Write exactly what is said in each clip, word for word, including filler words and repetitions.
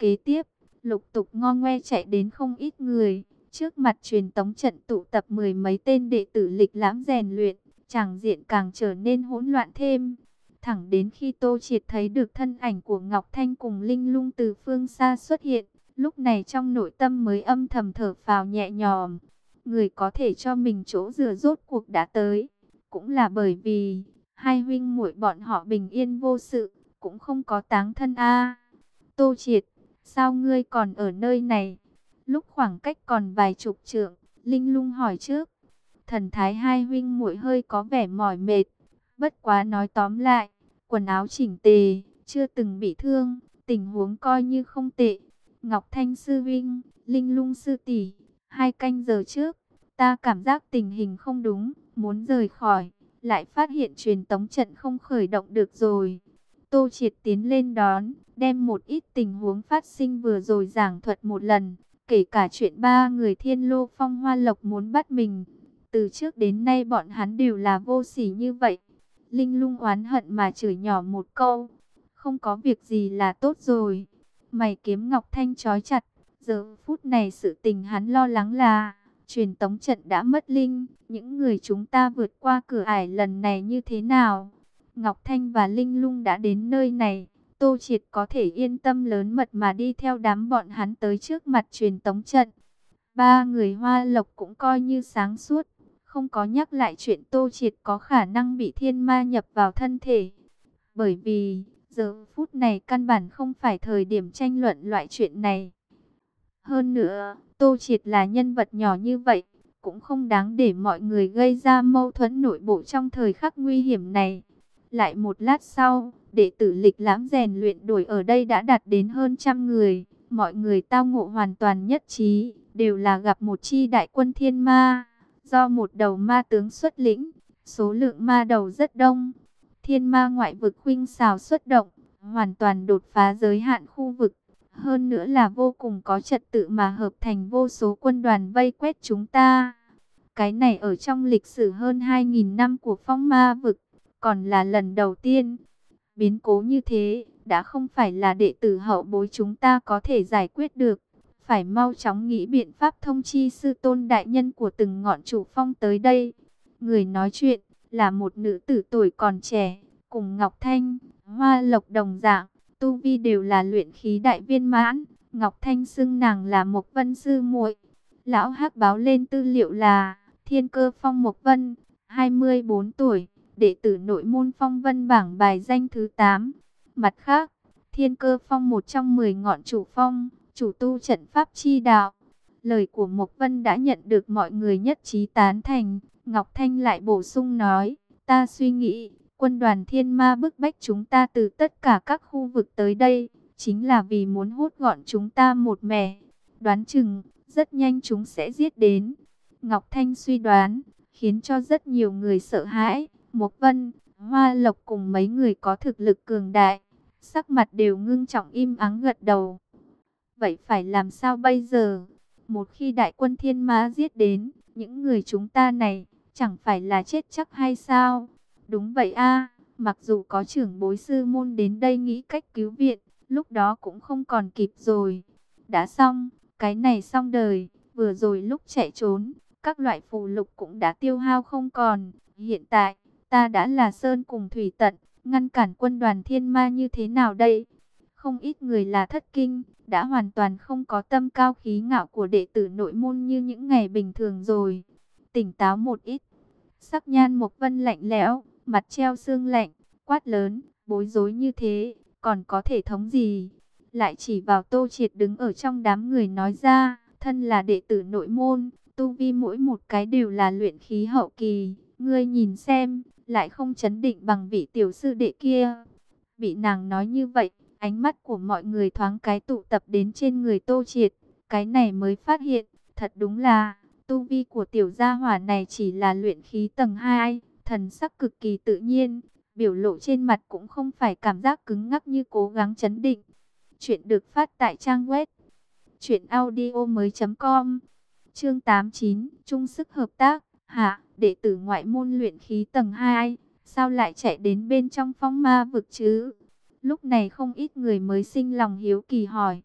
Kế tiếp, lục tục ngo ngoe chạy đến không ít người. Trước mặt truyền tống trận tụ tập mười mấy tên đệ tử lịch lãm rèn luyện, tràng diện càng trở nên hỗn loạn thêm. Thẳng đến khi Tô Triệt thấy được thân ảnh của Ngọc Thanh cùng Linh Lung từ phương xa xuất hiện, lúc này trong nội tâm mới âm thầm thở phào nhẹ nhõm. Người có thể cho mình chỗ dựa rốt cuộc đã tới, cũng là bởi vì hai huynh muội bọn họ bình yên vô sự, cũng không có táng thân a. Tô Triệt, sao ngươi còn ở nơi này? Lúc khoảng cách còn vài chục trượng, Linh Lung hỏi trước. Thần thái hai huynh muội hơi có vẻ mỏi mệt, bất quá nói tóm lại, quần áo chỉnh tề, chưa từng bị thương, tình huống coi như không tệ. Ngọc Thanh sư huynh, Linh Lung sư tỷ, hai canh giờ trước, ta cảm giác tình hình không đúng, muốn rời khỏi, lại phát hiện truyền tống trận không khởi động được rồi. Tô Triệt tiến lên đón, đem một ít tình huống phát sinh vừa rồi giảng thuật một lần, kể cả chuyện ba người Thiên Lô Phong Hoa Lộc muốn bắt mình. Từ trước đến nay bọn hắn đều là vô sỉ như vậy. Linh Lung oán hận mà chửi nhỏ một câu, không có việc gì là tốt rồi. Mày kiếm Ngọc Thanh trói chặt, giờ phút này sự tình hắn lo lắng là truyền tống trận đã mất linh, những người chúng ta vượt qua cửa ải lần này như thế nào? Ngọc Thanh và Linh Lung đã đến nơi này, Tô Triệt có thể yên tâm lớn mật mà đi theo đám bọn hắn tới trước mặt truyền tống trận. Ba người Hoa Lộc cũng coi như sáng suốt, không có nhắc lại chuyện Tô Triệt có khả năng bị thiên ma nhập vào thân thể. Bởi vì, giờ phút này căn bản không phải thời điểm tranh luận loại chuyện này. Hơn nữa, Tô Triệt là nhân vật nhỏ như vậy, cũng không đáng để mọi người gây ra mâu thuẫn nội bộ trong thời khắc nguy hiểm này. Lại một lát sau, đệ tử lịch lãm rèn luyện đổi ở đây đã đạt đến hơn trăm người. Mọi người tao ngộ hoàn toàn nhất trí, đều là gặp một chi đại quân thiên ma. Do một đầu ma tướng xuất lĩnh, số lượng ma đầu rất đông. Thiên ma ngoại vực khuynh xào xuất động, hoàn toàn đột phá giới hạn khu vực. Hơn nữa là vô cùng có trật tự mà hợp thành vô số quân đoàn vây quét chúng ta. Cái này ở trong lịch sử hơn hai nghìn năm của phong ma vực, còn là lần đầu tiên. Biến cố như thế, đã không phải là đệ tử hậu bối chúng ta có thể giải quyết được. Phải mau chóng nghĩ biện pháp thông chi sư tôn đại nhân của từng ngọn chủ phong tới đây. Người nói chuyện là một nữ tử tuổi còn trẻ, cùng Ngọc Thanh, Hoa Lộc đồng dạng, tu vi đều là luyện khí đại viên mãn. Ngọc Thanh xưng nàng là Mộc Vân sư muội. Lão Hắc báo lên tư liệu là Thiên Cơ Phong Mộc Vân, hai mươi bốn tuổi, đệ tử nội môn Phong Vân bảng bài danh thứ tám. Mặt khác, Thiên Cơ Phong một trong mười ngọn chủ phong, chủ tu trận pháp chi đạo. Lời của Mộc Vân đã nhận được mọi người nhất trí tán thành. Ngọc Thanh lại bổ sung nói, ta suy nghĩ, quân đoàn thiên ma bức bách chúng ta từ tất cả các khu vực tới đây, chính là vì muốn hút gọn chúng ta một mẻ. Đoán chừng, rất nhanh chúng sẽ giết đến. Ngọc Thanh suy đoán, khiến cho rất nhiều người sợ hãi. Mộc Vân, Hoa Lộc cùng mấy người có thực lực cường đại, sắc mặt đều ngưng trọng im ắng gật đầu. Vậy phải làm sao bây giờ? Một khi đại quân thiên ma giết đến, những người chúng ta này, chẳng phải là chết chắc hay sao? Đúng vậy a, mặc dù có trưởng bối sư môn đến đây nghĩ cách cứu viện, lúc đó cũng không còn kịp rồi. Đã xong, cái này xong đời, vừa rồi lúc chạy trốn, các loại phù lục cũng đã tiêu hao không còn. Hiện tại, ta đã là sơn cùng thủy tận, ngăn cản quân đoàn thiên ma như thế nào đây? Không ít người là thất kinh, đã hoàn toàn không có tâm cao khí ngạo của đệ tử nội môn như những ngày bình thường rồi. Tỉnh táo một ít. Sắc nhan Mộc Vân lạnh lẽo, mặt treo sương lạnh, quát lớn, bối rối như thế, còn có thể thống gì? Lại chỉ vào Tô Triệt đứng ở trong đám người nói ra, thân là đệ tử nội môn, tu vi mỗi một cái đều là luyện khí hậu kỳ. Ngươi nhìn xem, lại không chấn định bằng vị tiểu sư đệ kia. Bị nàng nói như vậy, ánh mắt của mọi người thoáng cái tụ tập đến trên người Tô Triệt. Cái này mới phát hiện, thật đúng là, tu vi của tiểu gia hỏa này chỉ là luyện khí tầng hai, thần sắc cực kỳ tự nhiên, biểu lộ trên mặt cũng không phải cảm giác cứng ngắc như cố gắng chấn định. Chuyện được phát tại trang web truyện audio mới chấm com. Chương tám mươi chín, chung sức hợp tác. Hạ, đệ tử ngoại môn luyện khí tầng hai, sao lại chạy đến bên trong phong ma vực chứ? Lúc này không ít người mới sinh lòng hiếu kỳ hỏi.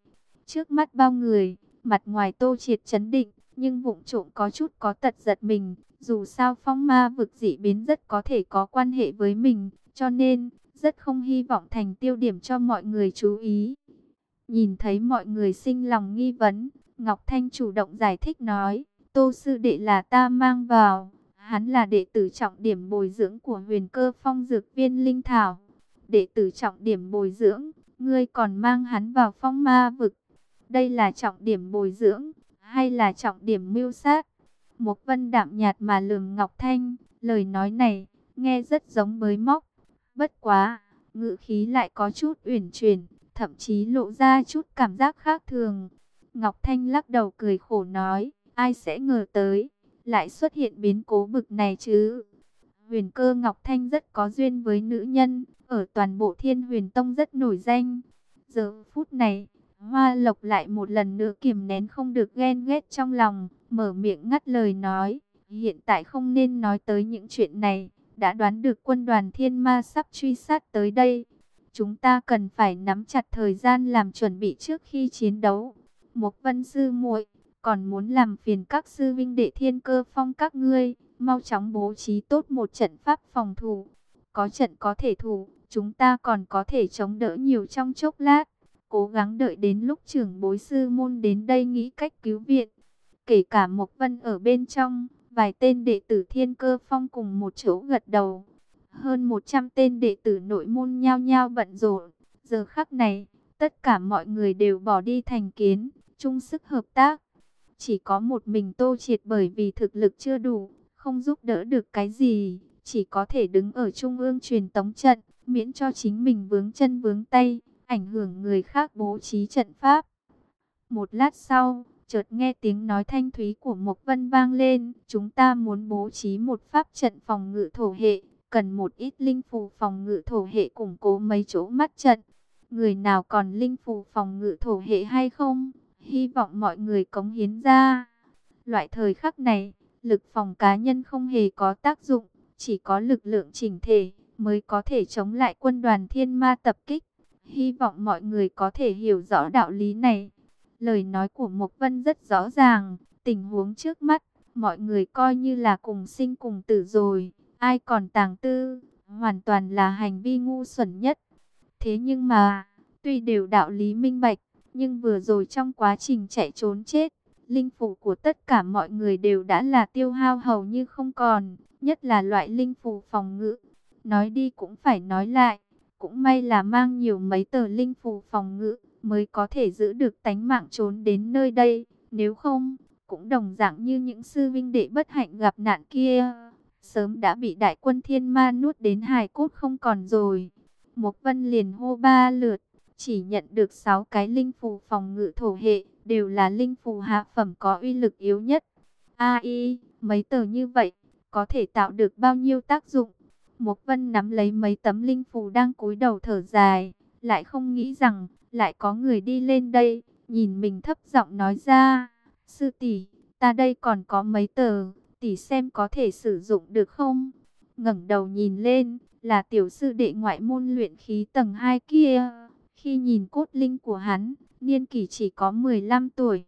Trước mắt bao người, mặt ngoài Tô Triệt trấn định, nhưng vụng trộm có chút có tật giật mình. Dù sao phong ma vực dị biến rất có thể có quan hệ với mình, cho nên rất không hy vọng thành tiêu điểm cho mọi người chú ý. Nhìn thấy mọi người sinh lòng nghi vấn, Ngọc Thanh chủ động giải thích nói, Tô sư đệ là ta mang vào, hắn là đệ tử trọng điểm bồi dưỡng của Huyền Cơ Phong Dược Viên Linh Thảo. Đệ tử trọng điểm bồi dưỡng, ngươi còn mang hắn vào phong ma vực. Đây là trọng điểm bồi dưỡng, hay là trọng điểm mưu sát? Mục Vân đạm nhạt mà lườm Ngọc Thanh, lời nói này, nghe rất giống bới móc. Bất quá, ngữ khí lại có chút uyển chuyển, thậm chí lộ ra chút cảm giác khác thường. Ngọc Thanh lắc đầu cười khổ nói, ai sẽ ngờ tới, lại xuất hiện biến cố bực này chứ. Huyền Cơ Ngọc Thanh rất có duyên với nữ nhân, ở toàn bộ Thiên Huyền Tông rất nổi danh. Giờ phút này, Hoa Lộc lại một lần nữa kiềm nén không được ghen ghét trong lòng, mở miệng ngắt lời nói, hiện tại không nên nói tới những chuyện này, đã đoán được quân đoàn Thiên Ma sắp truy sát tới đây. Chúng ta cần phải nắm chặt thời gian làm chuẩn bị trước khi chiến đấu. Mục Vân sư muội, còn muốn làm phiền các sư vinh đệ Thiên Cơ Phong các ngươi, mau chóng bố trí tốt một trận pháp phòng thủ. Có trận có thể thủ, chúng ta còn có thể chống đỡ nhiều trong chốc lát. Cố gắng đợi đến lúc trưởng bối sư môn đến đây nghĩ cách cứu viện. Kể cả Mộc Vân ở bên trong, vài tên đệ tử Thiên Cơ Phong cùng một chỗ gật đầu. Hơn một trăm tên đệ tử nội môn nhao nhao bận rộn. Giờ khắc này, tất cả mọi người đều bỏ đi thành kiến, chung sức hợp tác. Chỉ có một mình Tô Triệt bởi vì thực lực chưa đủ, không giúp đỡ được cái gì, chỉ có thể đứng ở trung ương truyền tống trận, miễn cho chính mình vướng chân vướng tay, ảnh hưởng người khác bố trí trận pháp. Một lát sau, chợt nghe tiếng nói thanh thúy của Mộc Vân vang lên, chúng ta muốn bố trí một pháp trận phòng ngự thổ hệ, cần một ít linh phù phòng ngự thổ hệ củng cố mấy chỗ mắt trận. Người nào còn linh phù phòng ngự thổ hệ hay không? Hy vọng mọi người cống hiến ra. Loại thời khắc này, lực phòng cá nhân không hề có tác dụng, chỉ có lực lượng chỉnh thể mới có thể chống lại quân đoàn Thiên Ma tập kích. Hy vọng mọi người có thể hiểu rõ đạo lý này. Lời nói của Mộc Vân rất rõ ràng, tình huống trước mắt, mọi người coi như là cùng sinh cùng tử rồi, ai còn tàng tư, hoàn toàn là hành vi ngu xuẩn nhất. Thế nhưng mà, tuy đều đạo lý minh bạch, nhưng vừa rồi trong quá trình chạy trốn chết, linh phủ của tất cả mọi người đều đã là tiêu hao hầu như không còn, nhất là loại linh phủ phòng ngự. Nói đi cũng phải nói lại, cũng may là mang nhiều mấy tờ linh phù phòng ngự mới có thể giữ được tánh mạng trốn đến nơi đây. Nếu không, cũng đồng dạng như những sư vinh đệ bất hạnh gặp nạn kia, sớm đã bị đại quân Thiên Ma nuốt đến hài cốt không còn rồi. Mộc Vân liền hô ba lượt, chỉ nhận được sáu cái linh phù phòng ngự thổ hệ, đều là linh phù hạ phẩm có uy lực yếu nhất. Ai, mấy tờ như vậy, có thể tạo được bao nhiêu tác dụng? Mộc Vân nắm lấy mấy tấm linh phù đang cúi đầu thở dài, lại không nghĩ rằng, lại có người đi lên đây, nhìn mình thấp giọng nói ra, sư tỷ, ta đây còn có mấy tờ, tỷ xem có thể sử dụng được không? Ngẩng đầu nhìn lên, là tiểu sư đệ ngoại môn luyện khí tầng hai kia, khi nhìn cốt linh của hắn, niên kỷ chỉ có mười lăm tuổi.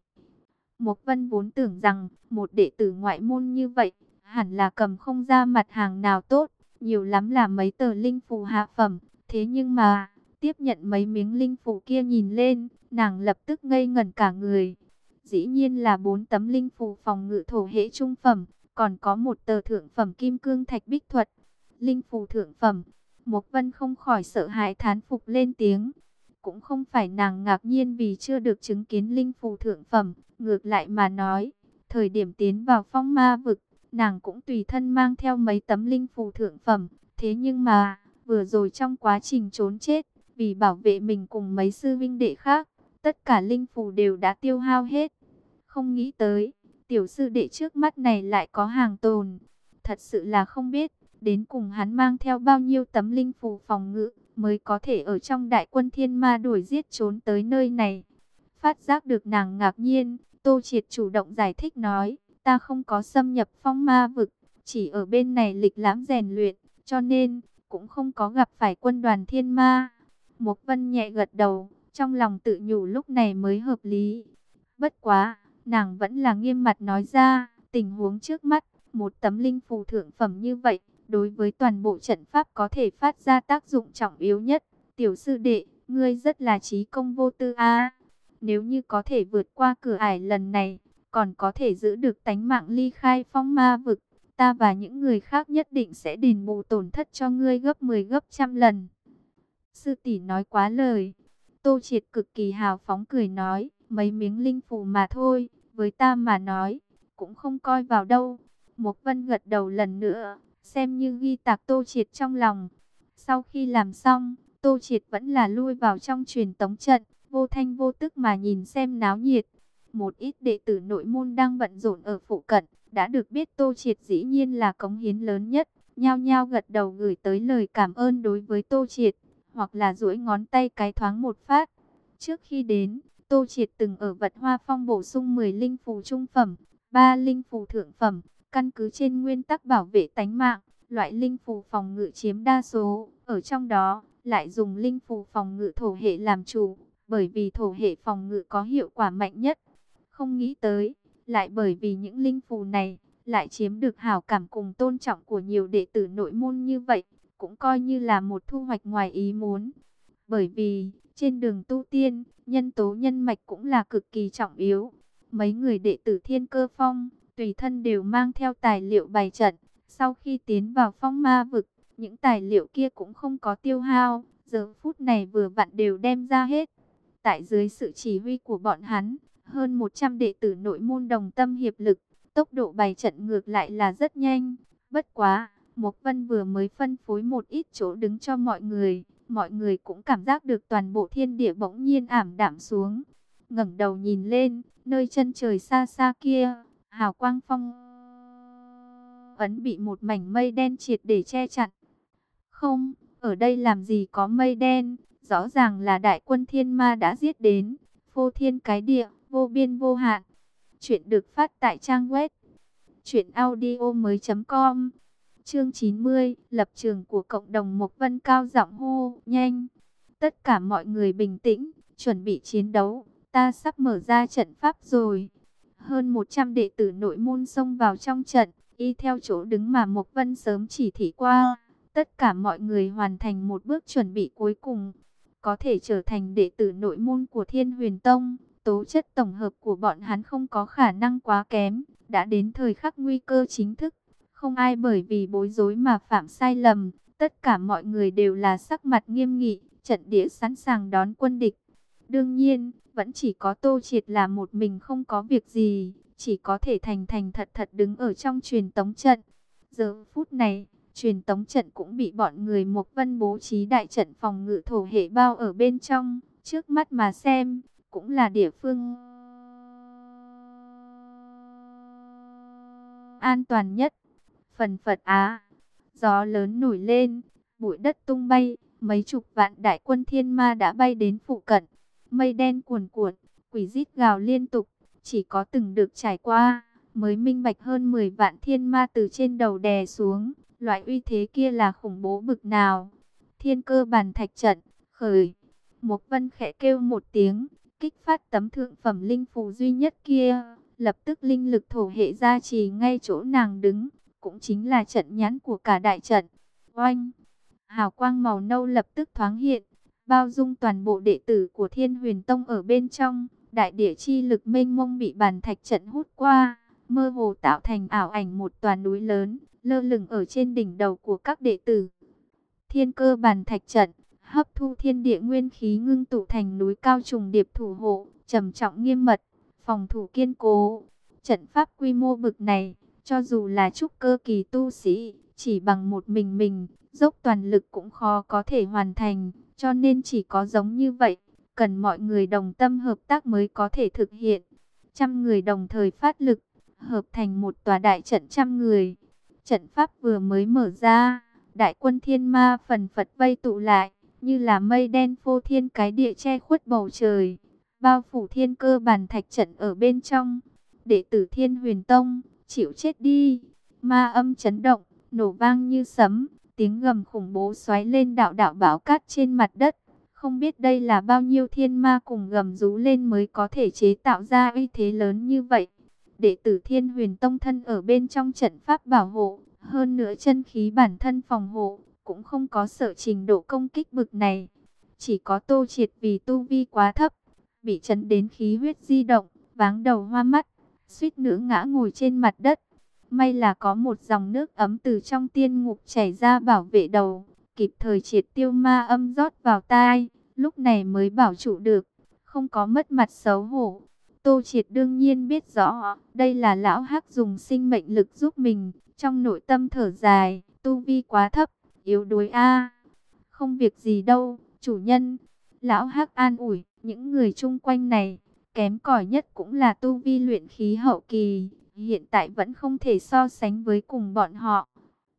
Mộc Vân vốn tưởng rằng, một đệ tử ngoại môn như vậy, hẳn là cầm không ra mặt hàng nào tốt, nhiều lắm là mấy tờ linh phù hạ phẩm. Thế nhưng mà, tiếp nhận mấy miếng linh phù kia nhìn lên, nàng lập tức ngây ngẩn cả người. Dĩ nhiên là bốn tấm linh phù phòng ngự thổ hệ trung phẩm, còn có một tờ thượng phẩm kim cương thạch bích thuật. Linh phù thượng phẩm, Mộc Vân không khỏi sợ hãi thán phục lên tiếng. Cũng không phải nàng ngạc nhiên vì chưa được chứng kiến linh phù thượng phẩm, ngược lại mà nói, thời điểm tiến vào phong ma vực, nàng cũng tùy thân mang theo mấy tấm linh phù thượng phẩm. Thế nhưng mà, vừa rồi trong quá trình trốn chết, vì bảo vệ mình cùng mấy sư vinh đệ khác, tất cả linh phù đều đã tiêu hao hết. Không nghĩ tới, tiểu sư đệ trước mắt này lại có hàng tồn. Thật sự là không biết, đến cùng hắn mang theo bao nhiêu tấm linh phù phòng ngự, mới có thể ở trong đại quân Thiên Ma đuổi giết trốn tới nơi này. Phát giác được nàng ngạc nhiên, Tô Triệt chủ động giải thích nói, ta không có xâm nhập phong ma vực, chỉ ở bên này lịch lãm rèn luyện, cho nên cũng không có gặp phải quân đoàn Thiên Ma. Mộc Vân nhẹ gật đầu, trong lòng tự nhủ lúc này mới hợp lý. Bất quá, nàng vẫn là nghiêm mặt nói ra, tình huống trước mắt, một tấm linh phù thượng phẩm như vậy, đối với toàn bộ trận pháp có thể phát ra tác dụng trọng yếu nhất. Tiểu sư đệ, ngươi rất là trí công vô tư a. Nếu như có thể vượt qua cửa ải lần này, còn có thể giữ được tánh mạng ly khai phong ma vực, ta và những người khác nhất định sẽ đền bù tổn thất cho ngươi gấp mười gấp trăm lần. Sư tỷ nói quá lời. Tô Triệt cực kỳ hào phóng cười nói, mấy miếng linh phù mà thôi, với ta mà nói, cũng không coi vào đâu. Mộc Vân gật đầu lần nữa, xem như ghi tạc Tô Triệt trong lòng. Sau khi làm xong, Tô Triệt vẫn là lui vào trong truyền tống trận, vô thanh vô tức mà nhìn xem náo nhiệt. Một ít đệ tử nội môn đang bận rộn ở phụ cận, đã được biết Tô Triệt dĩ nhiên là cống hiến lớn nhất, nhao nhao gật đầu gửi tới lời cảm ơn đối với Tô Triệt, hoặc là duỗi ngón tay cái thoáng một phát. Trước khi đến, Tô Triệt từng ở Vật Hoa Phong bổ sung mười linh phù trung phẩm, ba linh phù thượng phẩm, căn cứ trên nguyên tắc bảo vệ tánh mạng, loại linh phù phòng ngự chiếm đa số, ở trong đó lại dùng linh phù phòng ngự thổ hệ làm chủ, bởi vì thổ hệ phòng ngự có hiệu quả mạnh nhất. Không nghĩ tới, lại bởi vì những linh phù này, lại chiếm được hảo cảm cùng tôn trọng của nhiều đệ tử nội môn như vậy, cũng coi như là một thu hoạch ngoài ý muốn. Bởi vì, trên đường tu tiên, nhân tố nhân mạch cũng là cực kỳ trọng yếu. Mấy người đệ tử Thiên Cơ Phong, tùy thân đều mang theo tài liệu bày trận. Sau khi tiến vào phong ma vực, những tài liệu kia cũng không có tiêu hao, giờ phút này vừa vặn đều đem ra hết. Tại dưới sự chỉ huy của bọn hắn, hơn một trăm đệ tử nội môn đồng tâm hiệp lực, tốc độ bày trận ngược lại là rất nhanh. Bất quá, Mộc Vân vừa mới phân phối một ít chỗ đứng cho mọi người, mọi người cũng cảm giác được toàn bộ thiên địa bỗng nhiên ảm đạm xuống. Ngẩng đầu nhìn lên, nơi chân trời xa xa kia, hào quang phong ấn bị một mảnh mây đen triệt để che chặn. Không, ở đây làm gì có mây đen, rõ ràng là đại quân thiên ma đã giết đến, phô thiên cái địa, vô biên vô hạn. Chuyện được phát tại trang web truyện audio mới chấm com. Chương chín mươi, lập trường của cộng đồng Mộc Vân cao giọng hô, nhanh. Tất cả mọi người bình tĩnh, chuẩn bị chiến đấu, ta sắp mở ra trận pháp rồi. Hơn một trăm đệ tử nội môn xông vào trong trận, y theo chỗ đứng mà Mộc Vân sớm chỉ thị qua. Tất cả mọi người hoàn thành một bước chuẩn bị cuối cùng. Có thể trở thành đệ tử nội môn của Thiên Huyền Tông, tố chất tổng hợp của bọn hắn không có khả năng quá kém. Đã đến thời khắc nguy cơ chính thức, không ai bởi vì bối rối mà phạm sai lầm. Tất cả mọi người đều là sắc mặt nghiêm nghị, trận địa sẵn sàng đón quân địch. Đương nhiên, vẫn chỉ có Tô Triệt là một mình không có việc gì, chỉ có thể thành thành thật thật đứng ở trong truyền tống trận. Giờ phút này, truyền tống trận cũng bị bọn người Mộc Vân bố trí đại trận phòng ngự thổ hệ bao ở bên trong. Trước mắt mà xem, cũng là địa phương an toàn nhất. Phần phật á, gió lớn nổi lên, bụi đất tung bay, mấy chục vạn đại quân thiên ma đã bay đến phụ cận. Mây đen cuồn cuộn, quỷ rít gào liên tục, chỉ có từng được trải qua, mới minh bạch hơn mười vạn thiên ma từ trên đầu đè xuống. Loại uy thế kia là khủng bố bực nào. Thiên Cơ Bàn Thạch trận, khởi. Mộc Vân khẽ kêu một tiếng, kích phát tấm thượng phẩm linh phù duy nhất kia. Lập tức linh lực thổ hệ gia trì ngay chỗ nàng đứng, cũng chính là trận nhãn của cả đại trận. Oanh! Hào quang màu nâu lập tức thoáng hiện, bao dung toàn bộ đệ tử của Thiên Huyền Tông ở bên trong. Đại địa chi lực mênh mông bị bàn thạch trận hút qua, mơ hồ tạo thành ảo ảnh một tòa núi lớn, lơ lửng ở trên đỉnh đầu của các đệ tử. Thiên Cơ Bàn Thạch trận, hấp thu thiên địa nguyên khí ngưng tụ thành núi cao trùng điệp thủ hộ, trầm trọng nghiêm mật, phòng thủ kiên cố. Trận pháp quy mô bực này, cho dù là trúc cơ kỳ tu sĩ, chỉ bằng một mình mình, dốc toàn lực cũng khó có thể hoàn thành, cho nên chỉ có giống như vậy, cần mọi người đồng tâm hợp tác mới có thể thực hiện. Trăm người đồng thời phát lực, hợp thành một tòa đại trận trăm người. Trận pháp vừa mới mở ra, đại quân thiên ma phần phật vây tụ lại, như là mây đen phô thiên cái địa che khuất bầu trời, bao phủ Thiên Cơ Bàn Thạch trận ở bên trong. Đệ tử Thiên Huyền Tông, chịu chết đi! Ma âm chấn động, nổ vang như sấm, tiếng gầm khủng bố xoáy lên đạo đạo bão cát trên mặt đất, Không biết đây là bao nhiêu thiên ma cùng gầm rú lên mới có thể chế tạo ra uy thế lớn như vậy. Đệ tử Thiên Huyền Tông thân ở bên trong trận pháp bảo hộ, hơn nữa chân khí bản thân phòng hộ, cũng không có sợ trình độ công kích bực này. Chỉ có Tô Triệt vì tu vi quá thấp, bị chấn đến khí huyết di động, váng đầu hoa mắt, suýt nữa ngã ngồi trên mặt đất. May là có một dòng nước ấm từ trong tiên ngục chảy ra bảo vệ đầu, kịp thời triệt tiêu ma âm rót vào tai, lúc này mới bảo trụ được, không có mất mặt xấu hổ. Tô Triệt đương nhiên biết rõ, đây là lão hắc dùng sinh mệnh lực giúp mình, trong nội tâm thở dài, tu vi quá thấp, yếu đuối a. Không việc gì đâu, chủ nhân. Lão hắc an ủi, những người chung quanh này, kém cỏi nhất cũng là tu vi luyện khí hậu kỳ, hiện tại vẫn không thể so sánh với cùng bọn họ.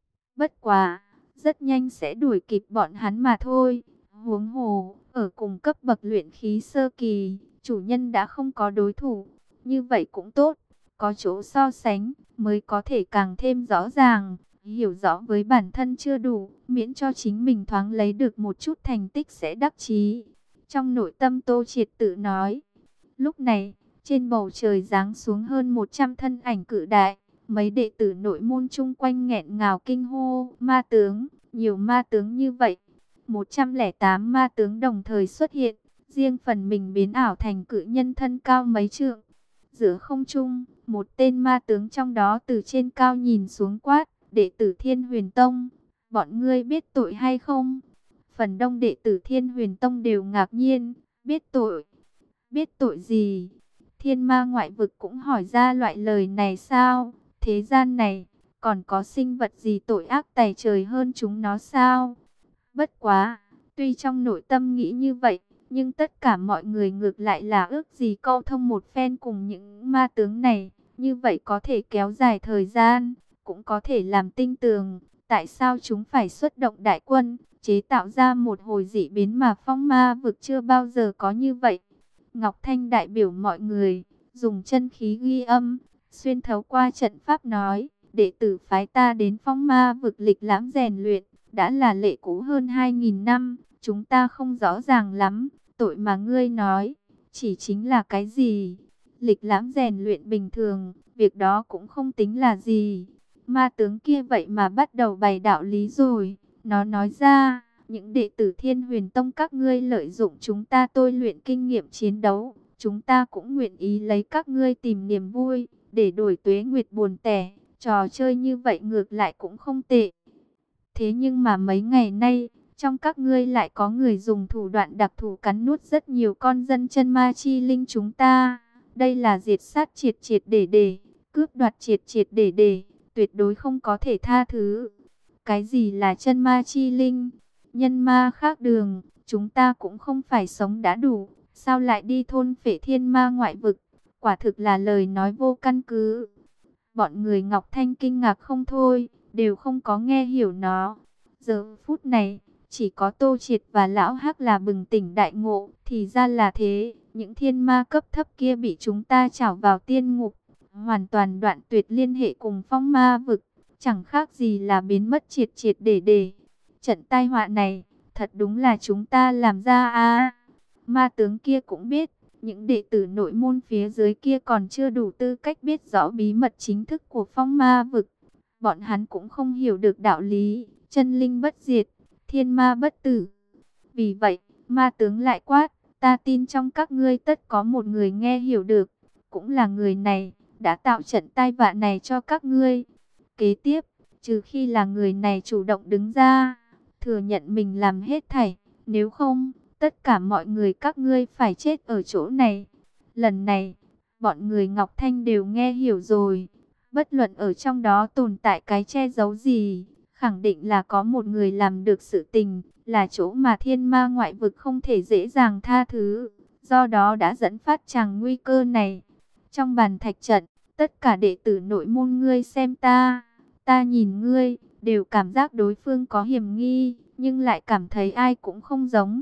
Bất quá, rất nhanh sẽ đuổi kịp bọn hắn mà thôi. Huống hồ, ở cùng cấp bậc luyện khí sơ kỳ, chủ nhân đã không có đối thủ. Như vậy cũng tốt, có chỗ so sánh, mới có thể càng thêm rõ ràng, hiểu rõ với bản thân chưa đủ, miễn cho chính mình thoáng lấy được một chút thành tích sẽ đắc chí. Trong nội tâm Tô Triệt tự nói, lúc này, trên bầu trời giáng xuống hơn một trăm thân ảnh cự đại. Mấy đệ tử nội môn chung quanh nghẹn ngào kinh hô, ma tướng, nhiều ma tướng như vậy. một trăm lẻ tám ma tướng đồng thời xuất hiện, riêng phần mình biến ảo thành cự nhân thân cao mấy trượng. Giữa không trung, một tên ma tướng trong đó từ trên cao nhìn xuống quát, đệ tử Thiên Huyền Tông, bọn ngươi biết tội hay không? Phần đông đệ tử Thiên Huyền Tông đều ngạc nhiên, biết tội. Biết tội gì? Thiên ma ngoại vực cũng hỏi ra loại lời này sao? Thế gian này, còn có sinh vật gì tội ác tày trời hơn chúng nó sao? Bất quá, tuy trong nội tâm nghĩ như vậy, nhưng tất cả mọi người ngược lại là ước gì câu thông một phen cùng những ma tướng này. Như vậy có thể kéo dài thời gian, cũng có thể làm tinh tường. Tại sao chúng phải xuất động đại quân, chế tạo ra một hồi dị biến mà phong ma vực chưa bao giờ có như vậy? Ngọc Thanh đại biểu mọi người, dùng chân khí ghi âm, xuyên thấu qua trận pháp nói, đệ tử phái ta đến phong ma vực lịch lãm rèn luyện, đã là lệ cũ hơn hai nghìn năm, chúng ta không rõ ràng lắm, tội mà ngươi nói, chỉ chính là cái gì? Lịch lãm rèn luyện bình thường, việc đó cũng không tính là gì. Ma tướng kia vậy mà bắt đầu bày đạo lý rồi, nó nói ra, những đệ tử Thiên Huyền Tông các ngươi lợi dụng chúng ta tôi luyện kinh nghiệm chiến đấu, chúng ta cũng nguyện ý lấy các ngươi tìm niềm vui, để đổi tuế nguyệt buồn tẻ, trò chơi như vậy ngược lại cũng không tệ. Thế nhưng mà mấy ngày nay, trong các ngươi lại có người dùng thủ đoạn đặc thù cắn nuốt rất nhiều con dân chân ma chi linh chúng ta. Đây là diệt sát triệt triệt để để, cướp đoạt triệt triệt để để, tuyệt đối không có thể tha thứ. Cái gì là chân ma chi linh? Nhân ma khác đường, chúng ta cũng không phải sống đã đủ, sao lại đi thôn phệ thiên ma ngoại vực? Quả thực là lời nói vô căn cứ. Bọn người Ngọc Thanh kinh ngạc không thôi, đều không có nghe hiểu nó. Giờ phút này, chỉ có Tô Triệt và Lão Hắc là bừng tỉnh đại ngộ, thì ra là thế, những thiên ma cấp thấp kia bị chúng ta trảo vào tiên ngục, hoàn toàn đoạn tuyệt liên hệ cùng phong ma vực, chẳng khác gì là biến mất triệt triệt để để. Trận tai họa này, thật đúng là chúng ta làm ra a. Ma tướng kia cũng biết, những đệ tử nội môn phía dưới kia còn chưa đủ tư cách biết rõ bí mật chính thức của phong ma vực. Bọn hắn cũng không hiểu được đạo lý, chân linh bất diệt, thiên ma bất tử. Vì vậy, ma tướng lại quát, ta tin trong các ngươi tất có một người nghe hiểu được, cũng là người này, đã tạo trận tai vạ này cho các ngươi. Kế tiếp, trừ khi là người này chủ động đứng ra, thừa nhận mình làm hết thảy, nếu không, tất cả mọi người các ngươi phải chết ở chỗ này. Lần này, bọn người Ngọc Thanh đều nghe hiểu rồi. Bất luận ở trong đó tồn tại cái che giấu gì, khẳng định là có một người làm được sự tình, là chỗ mà thiên ma ngoại vực không thể dễ dàng tha thứ. Do đó đã dẫn phát tràng nguy cơ này. Trong bàn thạch trận, tất cả đệ tử nội môn ngươi xem ta, ta nhìn ngươi, đều cảm giác đối phương có hiểm nghi, nhưng lại cảm thấy ai cũng không giống.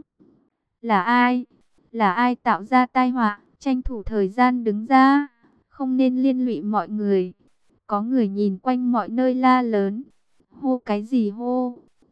Là ai? Là ai tạo ra tai họa, tranh thủ thời gian đứng ra, không nên liên lụy mọi người. Có người nhìn quanh mọi nơi la lớn, hô cái gì hô,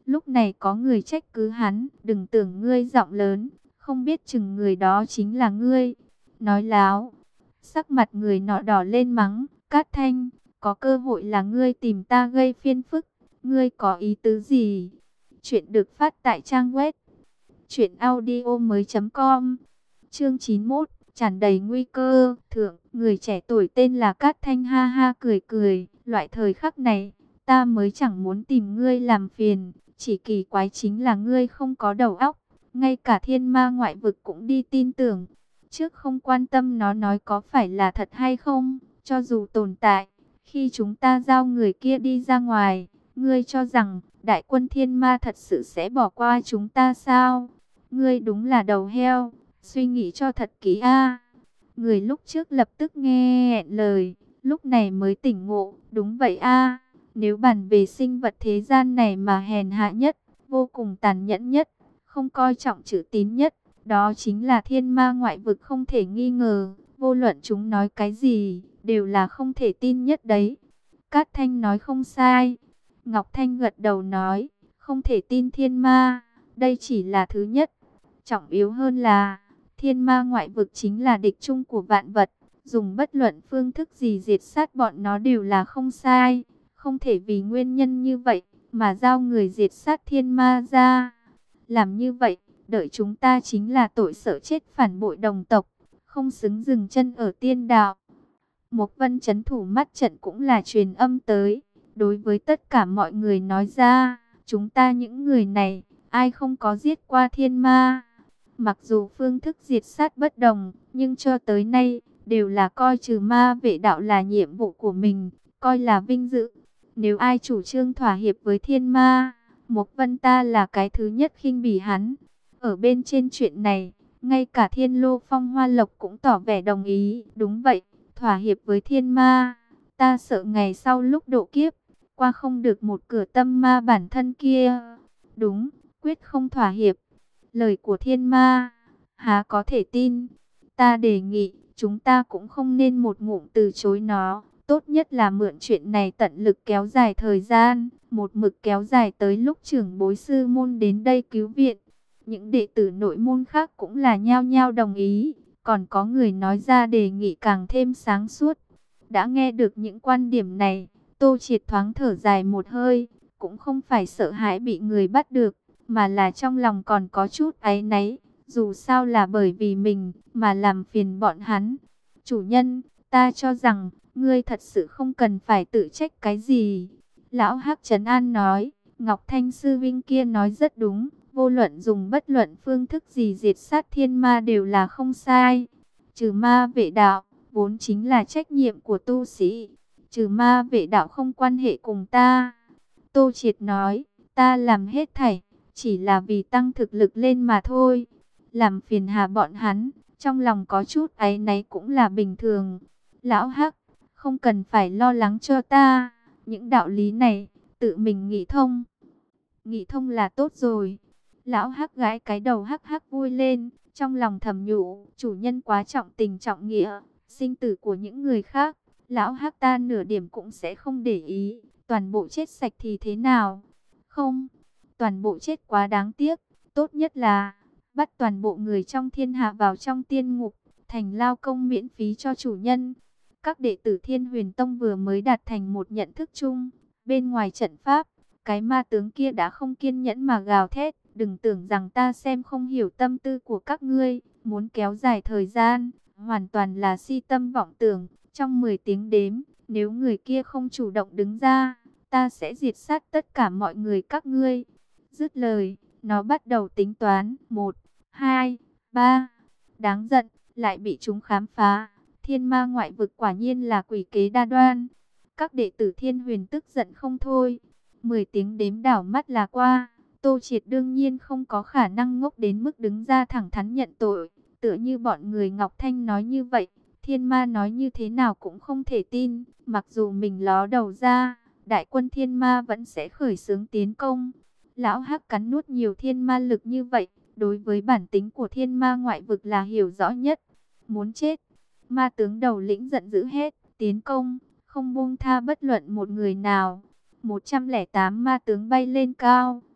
Lúc này có người trách cứ hắn, đừng tưởng ngươi giọng lớn, không biết chừng người đó chính là ngươi. Nói láo, sắc mặt người nọ đỏ lên mắng, Cát Thanh, có cơ hội là ngươi tìm ta gây phiền phức, ngươi có ý tứ gì? Chuyện được phát tại trang web truyện audio mới.com. Chương chín mươi mốt, tràn đầy nguy cơ. Thượng, người trẻ tuổi tên là Cát Thanh ha ha cười cười, loại thời khắc này, ta mới chẳng muốn tìm ngươi làm phiền, chỉ kỳ quái chính là ngươi không có đầu óc, ngay cả thiên ma ngoại vực cũng đi tin tưởng. Trước không quan tâm nó nói có phải là thật hay không, cho dù tồn tại, khi chúng ta giao người kia đi ra ngoài, ngươi cho rằng đại quân thiên ma thật sự sẽ bỏ qua chúng ta sao? Ngươi đúng là đầu heo, suy nghĩ cho thật kỹ a. Người lúc trước lập tức nghe hẹn lời, lúc này mới tỉnh ngộ, đúng vậy a. Nếu bàn về sinh vật thế gian này mà hèn hạ nhất, vô cùng tàn nhẫn nhất, không coi trọng chữ tín nhất, đó chính là thiên ma ngoại vực không thể nghi ngờ, vô luận chúng nói cái gì, đều là không thể tin nhất đấy. Cát Thanh nói không sai. Ngọc Thanh gật đầu nói, không thể tin thiên ma, đây chỉ là thứ nhất. Trọng yếu hơn là, thiên ma ngoại vực chính là địch chung của vạn vật, dùng bất luận phương thức gì diệt sát bọn nó đều là không sai. Không thể vì nguyên nhân như vậy, mà giao người diệt sát thiên ma ra. Làm như vậy, đợi chúng ta chính là tội sợ chết phản bội đồng tộc, không xứng dừng chân ở tiên đạo. Mộc Vân trấn thủ mắt trận cũng là truyền âm tới, đối với tất cả mọi người nói ra, chúng ta những người này, ai không có giết qua thiên ma. Mặc dù phương thức diệt sát bất đồng, nhưng cho tới nay, đều là coi trừ ma vệ đạo là nhiệm vụ của mình, coi là vinh dự. Nếu ai chủ trương thỏa hiệp với thiên ma, Mộc Vân ta là cái thứ nhất khinh bỉ hắn. Ở bên trên chuyện này, ngay cả Thiên Lô Phong Hoa Lộc cũng tỏ vẻ đồng ý. Đúng vậy, thỏa hiệp với thiên ma, ta sợ ngày sau lúc độ kiếp, qua không được một cửa tâm ma bản thân kia. Đúng, quyết không thỏa hiệp. Lời của thiên ma, há có thể tin. Ta đề nghị, chúng ta cũng không nên một ngụm từ chối nó. Tốt nhất là mượn chuyện này tận lực kéo dài thời gian, một mực kéo dài tới lúc trưởng bối sư môn đến đây cứu viện. Những đệ tử nội môn khác cũng là nhao nhao đồng ý, còn có người nói ra đề nghị càng thêm sáng suốt. Đã nghe được những quan điểm này, Tô Triệt thoáng thở dài một hơi, cũng không phải sợ hãi bị người bắt được, mà là trong lòng còn có chút áy náy, dù sao là bởi vì mình mà làm phiền bọn hắn. Chủ nhân, ta cho rằng ngươi thật sự không cần phải tự trách cái gì. Lão Hắc trấn an nói, Ngọc Thanh sư vinh kia nói rất đúng, vô luận dùng bất luận phương thức gì diệt sát thiên ma đều là không sai. Trừ ma vệ đạo, vốn chính là trách nhiệm của tu sĩ. Trừ ma vệ đạo không quan hệ cùng ta. Tô Triệt nói, ta làm hết thảy, chỉ là vì tăng thực lực lên mà thôi. Làm phiền hà bọn hắn, trong lòng có chút áy náy cũng là bình thường. Lão Hắc, không cần phải lo lắng cho ta. Những đạo lý này, tự mình nghĩ thông. Nghĩ thông là tốt rồi. Lão Hắc gãi cái đầu hắc hắc vui lên, trong lòng thầm nhủ, chủ nhân quá trọng tình trọng nghĩa, sinh tử của những người khác, lão Hắc ta nửa điểm cũng sẽ không để ý, toàn bộ chết sạch thì thế nào? Không, toàn bộ chết quá đáng tiếc, tốt nhất là bắt toàn bộ người trong thiên hạ vào trong tiên ngục, thành lao công miễn phí cho chủ nhân. Các đệ tử Thiên Huyền Tông vừa mới đạt thành một nhận thức chung, bên ngoài trận pháp, cái ma tướng kia đã không kiên nhẫn mà gào thét, đừng tưởng rằng ta xem không hiểu tâm tư của các ngươi, muốn kéo dài thời gian, hoàn toàn là si tâm vọng tưởng. Trong mười tiếng đếm, nếu người kia không chủ động đứng ra, ta sẽ diệt sát tất cả mọi người các ngươi. Dứt lời, nó bắt đầu tính toán, một, hai, ba, đáng giận, lại bị chúng khám phá. Thiên ma ngoại vực quả nhiên là quỷ kế đa đoan. Các đệ tử Thiên Huyền tức giận không thôi. Mười tiếng đếm đảo mắt là qua. Tô Triệt đương nhiên không có khả năng ngốc đến mức đứng ra thẳng thắn nhận tội. Tựa như bọn người Ngọc Thanh nói như vậy, thiên ma nói như thế nào cũng không thể tin. Mặc dù mình ló đầu ra, đại quân thiên ma vẫn sẽ khởi xướng tiến công. Lão Hắc cắn nuốt nhiều thiên ma lực như vậy, đối với bản tính của thiên ma ngoại vực là hiểu rõ nhất. Muốn chết, ma tướng đầu lĩnh giận dữ hết, tiến công, không buông tha bất luận một người nào. một trăm lẻ tám ma tướng bay lên cao,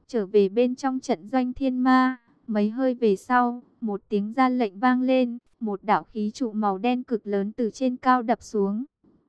trở về bên trong trận doanh thiên ma. Mấy hơi về sau, một tiếng ra lệnh vang lên, một đạo khí trụ màu đen cực lớn từ trên cao đập xuống.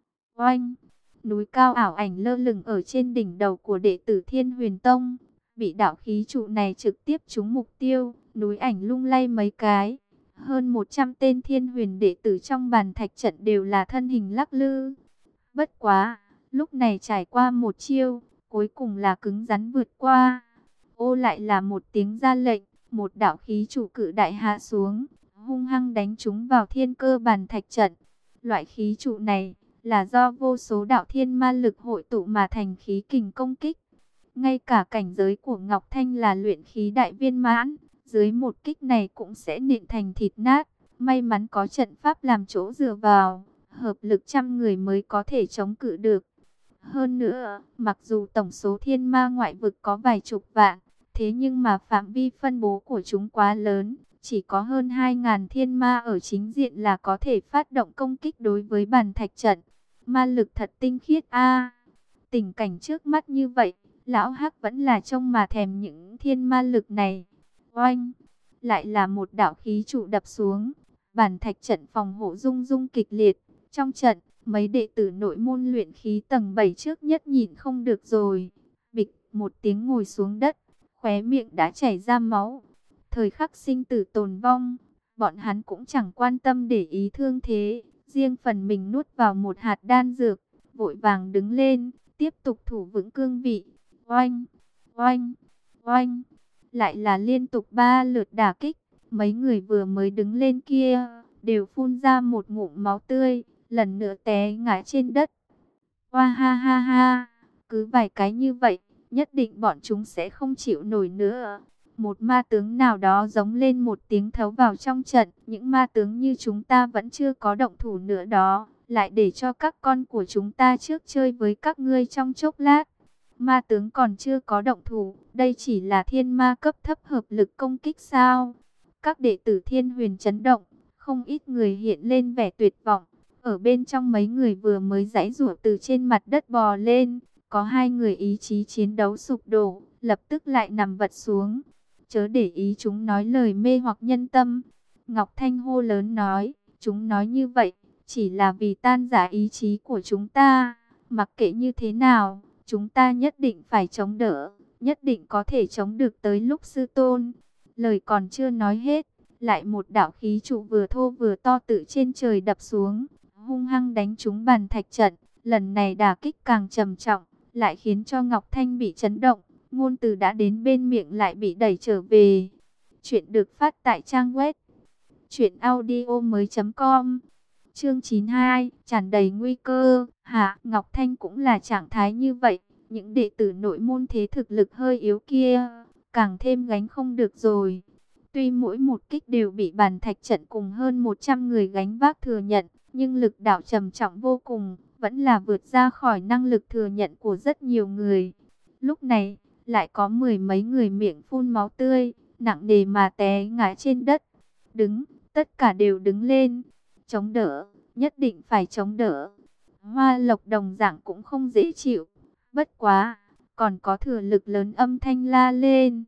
Oanh! Núi cao ảo ảnh lơ lửng ở trên đỉnh đầu của đệ tử Thiên Huyền Tông. Bị đạo khí trụ này trực tiếp trúng mục tiêu, núi ảnh lung lay mấy cái. Hơn một trăm tên Thiên Huyền đệ tử trong bàn thạch trận đều là thân hình lắc lư. Bất quá, lúc này trải qua một chiêu, cuối cùng là cứng rắn vượt qua. Ô lại là một tiếng ra lệnh, một đạo khí trụ cự đại hạ xuống, hung hăng đánh trúng vào thiên cơ bàn thạch trận. Loại khí trụ này là do vô số đạo thiên ma lực hội tụ mà thành khí kình công kích. Ngay cả cảnh giới của Ngọc Thanh là luyện khí đại viên mãn, dưới một kích này cũng sẽ nện thành thịt nát. May mắn có trận pháp làm chỗ dựa vào, hợp lực trăm người mới có thể chống cự được. Hơn nữa, mặc dù tổng số thiên ma ngoại vực có vài chục vạn, thế nhưng mà phạm vi phân bố của chúng quá lớn, chỉ có hơn hai nghìn thiên ma ở chính diện là có thể phát động công kích đối với bàn thạch trận. Ma lực thật tinh khiết a. Tình cảnh trước mắt như vậy, lão Hắc vẫn là trông mà thèm những thiên ma lực này. Oanh! Lại là một đạo khí trụ đập xuống, bàn thạch trận phòng hộ rung rung kịch liệt. Trong trận, mấy đệ tử nội môn luyện khí tầng bảy trước nhất nhìn không được rồi. Bịch một tiếng ngồi xuống đất, khóe miệng đã chảy ra máu. Thời khắc sinh tử tồn vong, bọn hắn cũng chẳng quan tâm để ý thương thế. Riêng phần mình nuốt vào một hạt đan dược, vội vàng đứng lên, tiếp tục thủ vững cương vị. Oanh, oanh, oanh, lại là liên tục ba lượt đả kích. Mấy người vừa mới đứng lên kia, đều phun ra một ngụm máu tươi, lần nữa té ngã trên đất. Hoa ha ha ha, cứ vài cái như vậy, nhất định bọn chúng sẽ không chịu nổi nữa. Một ma tướng nào đó giống lên một tiếng thấu vào trong trận. Những ma tướng như chúng ta vẫn chưa có động thủ nữa đó. Lại để cho các con của chúng ta trước chơi với các ngươi trong chốc lát. Ma tướng còn chưa có động thủ. Đây chỉ là thiên ma cấp thấp hợp lực công kích sao? Các đệ tử Thiên Huyền chấn động. Không ít người hiện lên vẻ tuyệt vọng. Ở bên trong mấy người vừa mới giãy giụa từ trên mặt đất bò lên. Có hai người ý chí chiến đấu sụp đổ, lập tức lại nằm vật xuống. Chớ để ý chúng nói lời mê hoặc nhân tâm. Ngọc Thanh hô lớn nói, chúng nói như vậy, chỉ là vì tan rã ý chí của chúng ta. Mặc kệ như thế nào, chúng ta nhất định phải chống đỡ, nhất định có thể chống được tới lúc sư tôn. Lời còn chưa nói hết, lại một đạo khí trụ vừa thô vừa to từ trên trời đập xuống, hung hăng đánh trúng bàn thạch trận. Lần này đả kích càng trầm trọng, lại khiến cho Ngọc Thanh bị chấn động. Ngôn từ đã đến bên miệng lại bị đẩy trở về. Chuyện được phát tại trang web truyện audio mới chấm com. Chương chín mươi hai, tràn đầy nguy cơ. Hạ, Ngọc Thanh cũng là trạng thái như vậy. Những đệ tử nội môn thế thực lực hơi yếu kia, càng thêm gánh không được rồi. Tuy mỗi một kích đều bị bàn thạch trận cùng hơn một trăm người gánh vác thừa nhận, nhưng lực đạo trầm trọng vô cùng, vẫn là vượt ra khỏi năng lực thừa nhận của rất nhiều người. Lúc này, lại có mười mấy người miệng phun máu tươi, nặng nề mà té ngã trên đất. Đứng, tất cả đều đứng lên. Chống đỡ, nhất định phải chống đỡ. Hoa Lộc đồng dạng cũng không dễ chịu. Bất quá, còn có thừa lực lớn âm thanh la lên.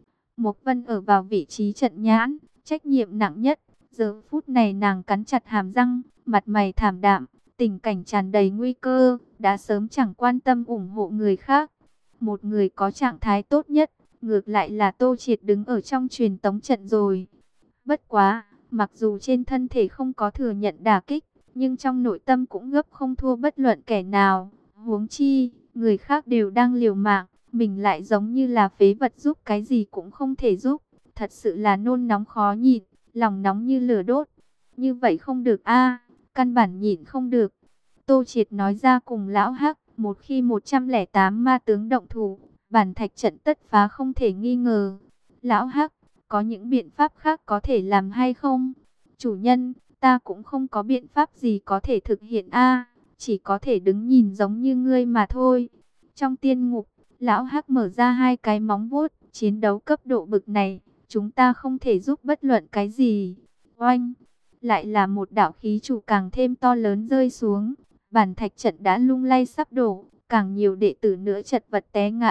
Mộc Vân ở vào vị trí trận nhãn, trách nhiệm nặng nhất. Giờ phút này nàng cắn chặt hàm răng, mặt mày thảm đạm, tình cảnh tràn đầy nguy cơ, đã sớm chẳng quan tâm ủng hộ người khác. Một người có trạng thái tốt nhất, ngược lại là Tô Triệt đứng ở trong truyền tống trận rồi. Bất quá, mặc dù trên thân thể không có thừa nhận đả kích, nhưng trong nội tâm cũng gấp không thua bất luận kẻ nào. Huống chi, người khác đều đang liều mạng, mình lại giống như là phế vật giúp cái gì cũng không thể giúp. Thật sự là nôn nóng khó nhịn, lòng nóng như lửa đốt. Như vậy không được a, căn bản nhịn không được. Tô Triệt nói ra cùng lão Hắc, một khi một trăm lẻ tám ma tướng động thủ, bản thạch trận tất phá không thể nghi ngờ. Lão Hắc, có những biện pháp khác có thể làm hay không? Chủ nhân, ta cũng không có biện pháp gì có thể thực hiện a, chỉ có thể đứng nhìn giống như ngươi mà thôi. Trong tiên ngục, lão Hắc mở ra hai cái móng vuốt, chiến đấu cấp độ bực này, chúng ta không thể giúp bất luận cái gì. Oanh, lại là một đạo khí trụ càng thêm to lớn rơi xuống. Bản thạch trận đã lung lay sắp đổ, càng nhiều đệ tử nữa chật vật té ngã,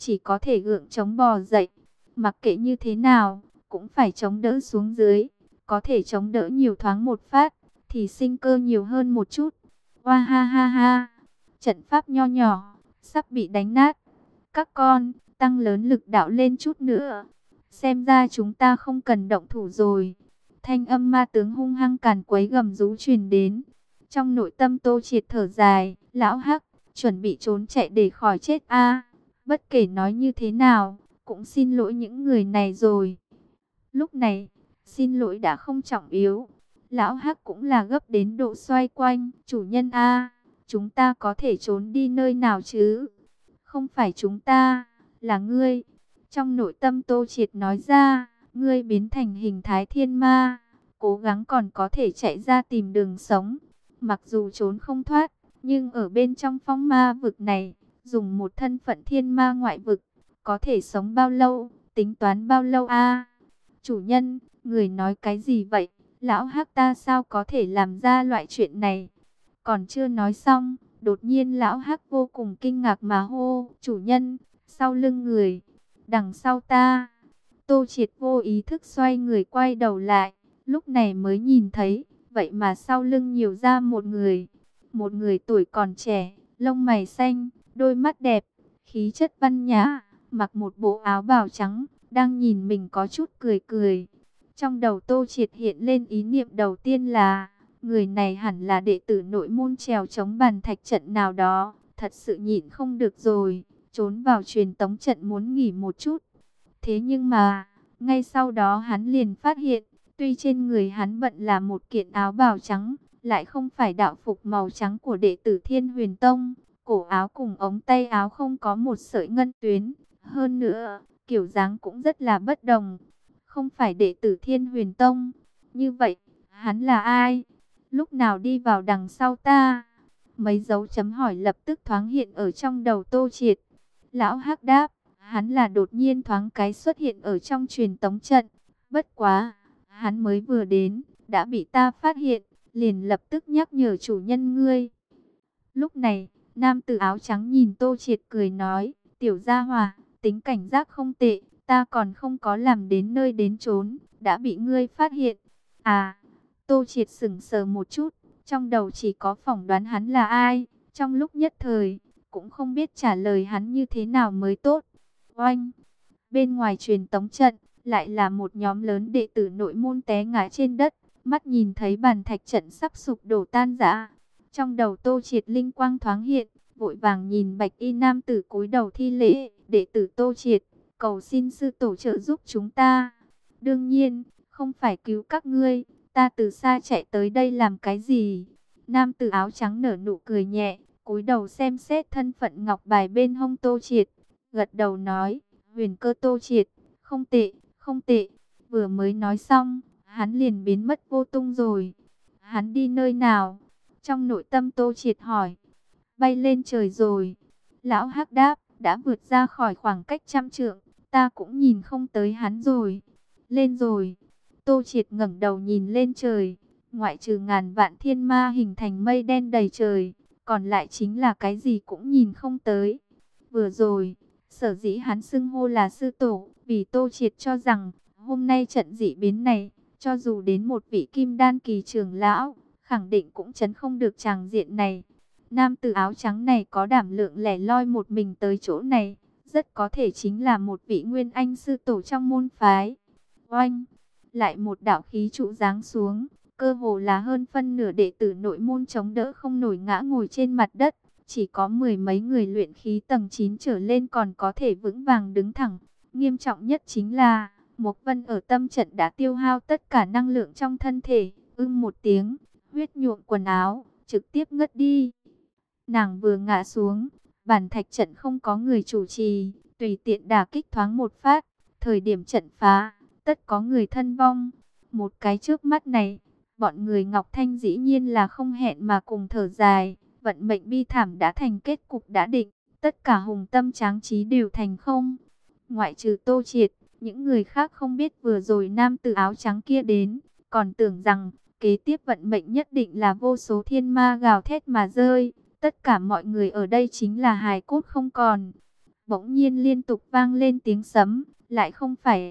chỉ có thể gượng chống bò dậy. Mặc kệ như thế nào, cũng phải chống đỡ xuống dưới. Có thể chống đỡ nhiều thoáng một phát, thì sinh cơ nhiều hơn một chút. Oa ha ha ha, trận pháp nho nhỏ, sắp bị đánh nát. Các con, tăng lớn lực đạo lên chút nữa. Xem ra chúng ta không cần động thủ rồi. Thanh âm ma tướng hung hăng càn quấy gầm rú truyền đến. Trong nội tâm Tô Triệt thở dài, lão hắc, chuẩn bị trốn chạy để khỏi chết a. Bất kể nói như thế nào, cũng xin lỗi những người này rồi. Lúc này, xin lỗi đã không trọng yếu. Lão hắc cũng là gấp đến độ xoay quanh. Chủ nhân a, chúng ta có thể trốn đi nơi nào chứ? Không phải chúng ta, là ngươi. Trong nội tâm Tô Triệt nói ra, ngươi biến thành hình thái thiên ma, cố gắng còn có thể chạy ra tìm đường sống. Mặc dù trốn không thoát, nhưng ở bên trong phong ma vực này, dùng một thân phận thiên ma ngoại vực, có thể sống bao lâu, tính toán bao lâu a? Chủ nhân, người nói cái gì vậy? Lão hắc ta sao có thể làm ra loại chuyện này? Còn chưa nói xong, đột nhiên lão hắc vô cùng kinh ngạc mà hô, chủ nhân, sau lưng người, đằng sau ta. Tô Triệt vô ý thức xoay người quay đầu lại, lúc này mới nhìn thấy, vậy mà sau lưng nhiều ra một người. Một người tuổi còn trẻ, lông mày xanh, đôi mắt đẹp, khí chất văn nhã, mặc một bộ áo bào trắng, đang nhìn mình có chút cười cười. Trong đầu Tô Triệt hiện lên ý niệm đầu tiên là, người này hẳn là đệ tử nội môn trèo chống bàn thạch trận nào đó, thật sự nhịn không được rồi, trốn vào truyền tống trận muốn nghỉ một chút. Thế nhưng mà, ngay sau đó hắn liền phát hiện, tuy trên người hắn bận là một kiện áo bào trắng, lại không phải đạo phục màu trắng của đệ tử Thiên Huyền Tông. Cổ áo cùng ống tay áo không có một sợi ngân tuyến. Hơn nữa, kiểu dáng cũng rất là bất đồng. Không phải đệ tử Thiên Huyền Tông. Như vậy, hắn là ai? Lúc nào đi vào đằng sau ta? Mấy dấu chấm hỏi lập tức thoáng hiện ở trong đầu Tô Triệt. Lão hắc đáp, hắn là đột nhiên thoáng cái xuất hiện ở trong truyền tống trận. Bất quá, hắn mới vừa đến, đã bị ta phát hiện, liền lập tức nhắc nhở chủ nhân ngươi. Lúc này, nam tử áo trắng nhìn Tô Triệt cười nói, tiểu gia hòa, tính cảnh giác không tệ, ta còn không có làm đến nơi đến chốn, đã bị ngươi phát hiện. À, Tô Triệt sững sờ một chút, trong đầu chỉ có phỏng đoán hắn là ai, trong lúc nhất thời, cũng không biết trả lời hắn như thế nào mới tốt. Oanh, bên ngoài truyền tống trận, lại là một nhóm lớn đệ tử nội môn té ngã trên đất, mắt nhìn thấy bàn thạch trận sắp sụp đổ tan rã. Trong đầu Tô Triệt linh quang thoáng hiện, vội vàng nhìn bạch y nam tử cúi đầu thi lễ, đệ tử Tô Triệt, cầu xin sư tổ trợ giúp chúng ta. Đương nhiên, không phải cứu các ngươi, ta từ xa chạy tới đây làm cái gì? Nam tử áo trắng nở nụ cười nhẹ, cúi đầu xem xét thân phận ngọc bài bên hông Tô Triệt, gật đầu nói, huyền cơ Tô Triệt, không tệ, không tệ. Vừa mới nói xong, hắn liền biến mất vô tung rồi. Hắn đi nơi nào? Trong nội tâm Tô Triệt hỏi. Bay lên trời rồi. Lão hắc đáp, đã vượt ra khỏi khoảng cách trăm trượng, ta cũng nhìn không tới hắn rồi. Lên rồi. Tô Triệt ngẩng đầu nhìn lên trời, ngoại trừ ngàn vạn thiên ma hình thành mây đen đầy trời, còn lại chính là cái gì cũng nhìn không tới. Vừa rồi, sở dĩ hắn xưng hô là sư tổ, vì Tô Triệt cho rằng, hôm nay trận dị biến này, cho dù đến một vị kim đan kỳ trưởng lão, khẳng định cũng chấn không được tràng diện này. Nam tử áo trắng này có đảm lượng lẻ loi một mình tới chỗ này, rất có thể chính là một vị nguyên anh sư tổ trong môn phái. Oanh, lại một đạo khí trụ giáng xuống, cơ hồ là hơn phân nửa đệ tử nội môn chống đỡ không nổi ngã ngồi trên mặt đất. Chỉ có mười mấy người luyện khí tầng chín trở lên còn có thể vững vàng đứng thẳng. Nghiêm trọng nhất chính là, Mộc Vân ở tâm trận đã tiêu hao tất cả năng lượng trong thân thể, ưng một tiếng, huyết nhuộm quần áo, trực tiếp ngất đi. Nàng vừa ngã xuống, bản thạch trận không có người chủ trì, tùy tiện đả kích thoáng một phát, thời điểm trận phá, tất có người thân vong. Một cái trước mắt này, bọn người Ngọc Thanh dĩ nhiên là không hẹn mà cùng thở dài, vận mệnh bi thảm đã thành kết cục đã định, tất cả hùng tâm tráng trí đều thành không. Ngoại trừ Tô Triệt, những người khác không biết vừa rồi nam tử áo trắng kia đến, còn tưởng rằng kế tiếp vận mệnh nhất định là vô số thiên ma gào thét mà rơi. Tất cả mọi người ở đây chính là hài cốt không còn. bỗng nhiên liên tục vang lên tiếng sấm, lại không phải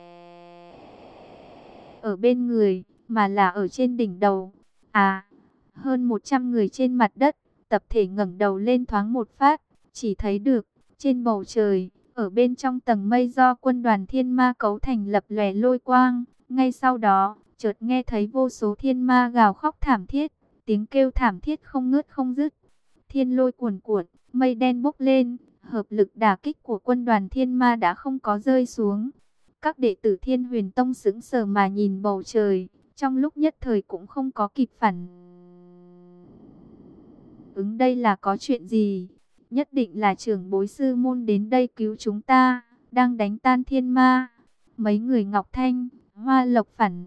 ở bên người, mà là ở trên đỉnh đầu. À, hơn một trăm người trên mặt đất, tập thể ngẩng đầu lên thoáng một phát, chỉ thấy được, trên bầu trời, ở bên trong tầng mây do quân đoàn thiên ma cấu thành lập lòe lôi quang. Ngay sau đó, chợt nghe thấy vô số thiên ma gào khóc thảm thiết, tiếng kêu thảm thiết không ngớt không dứt. Thiên lôi cuồn cuộn, mây đen bốc lên, hợp lực đả kích của quân đoàn thiên ma đã không có rơi xuống. Các đệ tử Thiên Huyền Tông sững sờ mà nhìn bầu trời, trong lúc nhất thời cũng không có kịp phản ứng đây là có chuyện gì. Nhất định là trưởng bối sư môn đến đây cứu chúng ta, đang đánh tan thiên ma. Mấy người Ngọc Thanh, Hoa Lộc phản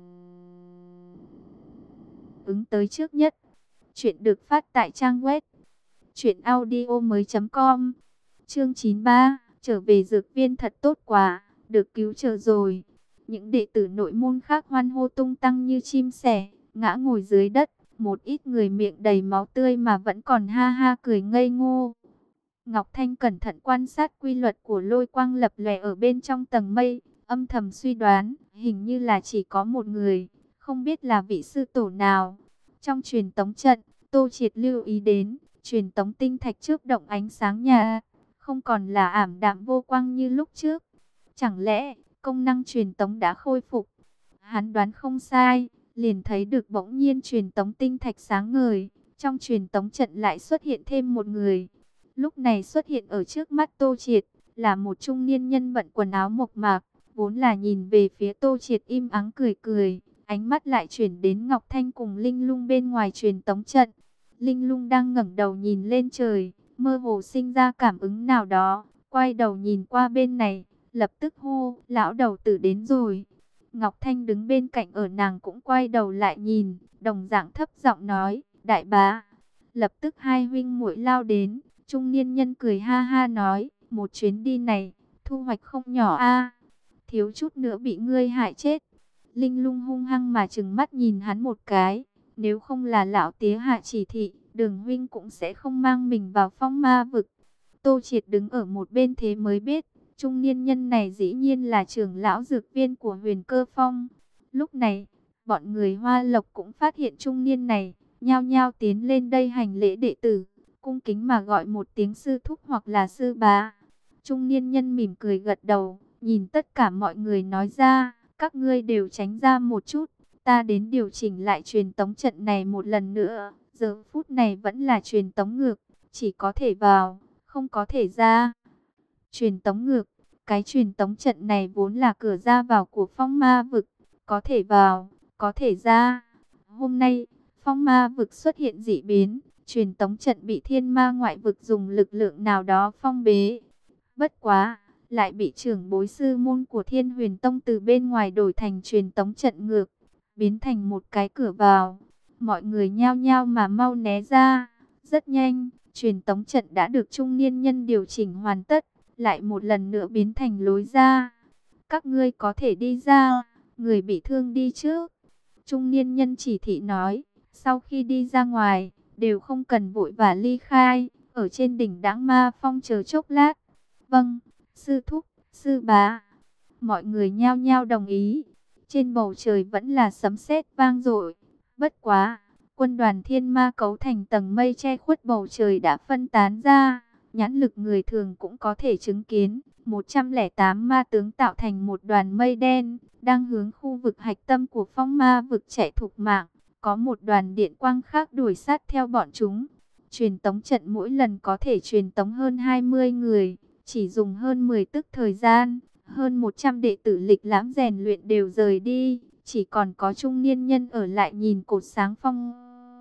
ứng tới trước nhất. Chuyện được phát tại trang web truyện audio mới chấm com. Chương chín mươi ba, trở về dược viên thật tốt quá, được cứu trở rồi. Những đệ tử nội môn khác hoan hô tung tăng như chim sẻ, ngã ngồi dưới đất. Một ít người miệng đầy máu tươi mà vẫn còn ha ha cười ngây ngô. Ngọc Thanh cẩn thận quan sát quy luật của lôi quang lập lòe ở bên trong tầng mây, âm thầm suy đoán, hình như là chỉ có một người, không biết là vị sư tổ nào. Trong truyền tống trận, Tô Triệt lưu ý đến, truyền tống tinh thạch chớp động ánh sáng nhà, không còn là ảm đạm vô quang như lúc trước. Chẳng lẽ, công năng truyền tống đã khôi phục? Hắn đoán không sai, liền thấy được bỗng nhiên truyền tống tinh thạch sáng ngời, trong truyền tống trận lại xuất hiện thêm một người. Lúc này xuất hiện ở trước mắt Tô Triệt, là một trung niên nhân bận quần áo mộc mạc, vốn là nhìn về phía Tô Triệt im ắng cười cười, ánh mắt lại chuyển đến Ngọc Thanh cùng Linh Lung bên ngoài truyền tống trận. Linh Lung đang ngẩng đầu nhìn lên trời, mơ hồ sinh ra cảm ứng nào đó, quay đầu nhìn qua bên này, lập tức hô, lão đầu tử đến rồi. Ngọc Thanh đứng bên cạnh ở nàng cũng quay đầu lại nhìn, đồng dạng thấp giọng nói, đại bá. Lập tức hai huynh muội lao đến, trung niên nhân cười ha ha nói, một chuyến đi này, thu hoạch không nhỏ a, thiếu chút nữa bị ngươi hại chết. Linh Lung hung hăng mà trừng mắt nhìn hắn một cái, nếu không là lão tía hạ chỉ thị, Đường huynh cũng sẽ không mang mình vào phong ma vực. Tô Triệt đứng ở một bên thế mới biết, trung niên nhân này dĩ nhiên là trưởng lão dược viên của Huyền Cơ Phong. Lúc này, bọn người Hoa Lộc cũng phát hiện trung niên này, nhao nhao tiến lên đây hành lễ đệ tử, cung kính mà gọi một tiếng sư thúc hoặc là sư bá. Trung niên nhân mỉm cười gật đầu, nhìn tất cả mọi người nói ra, các ngươi đều tránh ra một chút, ta đến điều chỉnh lại truyền tống trận này một lần nữa. Giờ phút này vẫn là truyền tống ngược, chỉ có thể vào, không có thể ra. Truyền tống ngược, cái truyền tống trận này vốn là cửa ra vào của phong ma vực, có thể vào, có thể ra. Hôm nay, phong ma vực xuất hiện dị biến, truyền tống trận bị thiên ma ngoại vực dùng lực lượng nào đó phong bế. Bất quá, lại bị trưởng bối sư môn của Thiên Huyền Tông từ bên ngoài đổi thành truyền tống trận ngược, biến thành một cái cửa vào. Mọi người nhao nhao mà mau né ra. Rất nhanh, truyền tống trận đã được trung niên nhân điều chỉnh hoàn tất, lại một lần nữa biến thành lối ra. Các ngươi có thể đi ra, người bị thương đi trước. Trung niên nhân chỉ thị nói, sau khi đi ra ngoài, đều không cần vội vã ly khai, ở trên đỉnh Đãng Ma Phong chờ chốc lát. Vâng, sư thúc, sư bá. Mọi người nhao nhao đồng ý. Trên bầu trời vẫn là sấm sét vang dội. Bất quá, quân đoàn thiên ma cấu thành tầng mây che khuất bầu trời đã phân tán ra. Nhãn lực người thường cũng có thể chứng kiến. một trăm lẻ tám ma tướng tạo thành một đoàn mây đen, đang hướng khu vực hạch tâm của phong ma vực chạy thục mạng. Có một đoàn điện quang khác đuổi sát theo bọn chúng. Truyền tống trận mỗi lần có thể truyền tống hơn hai mươi người, chỉ dùng hơn mười tức thời gian. Hơn một trăm đệ tử lịch lãm rèn luyện đều rời đi, chỉ còn có trung niên nhân ở lại nhìn cột sáng phong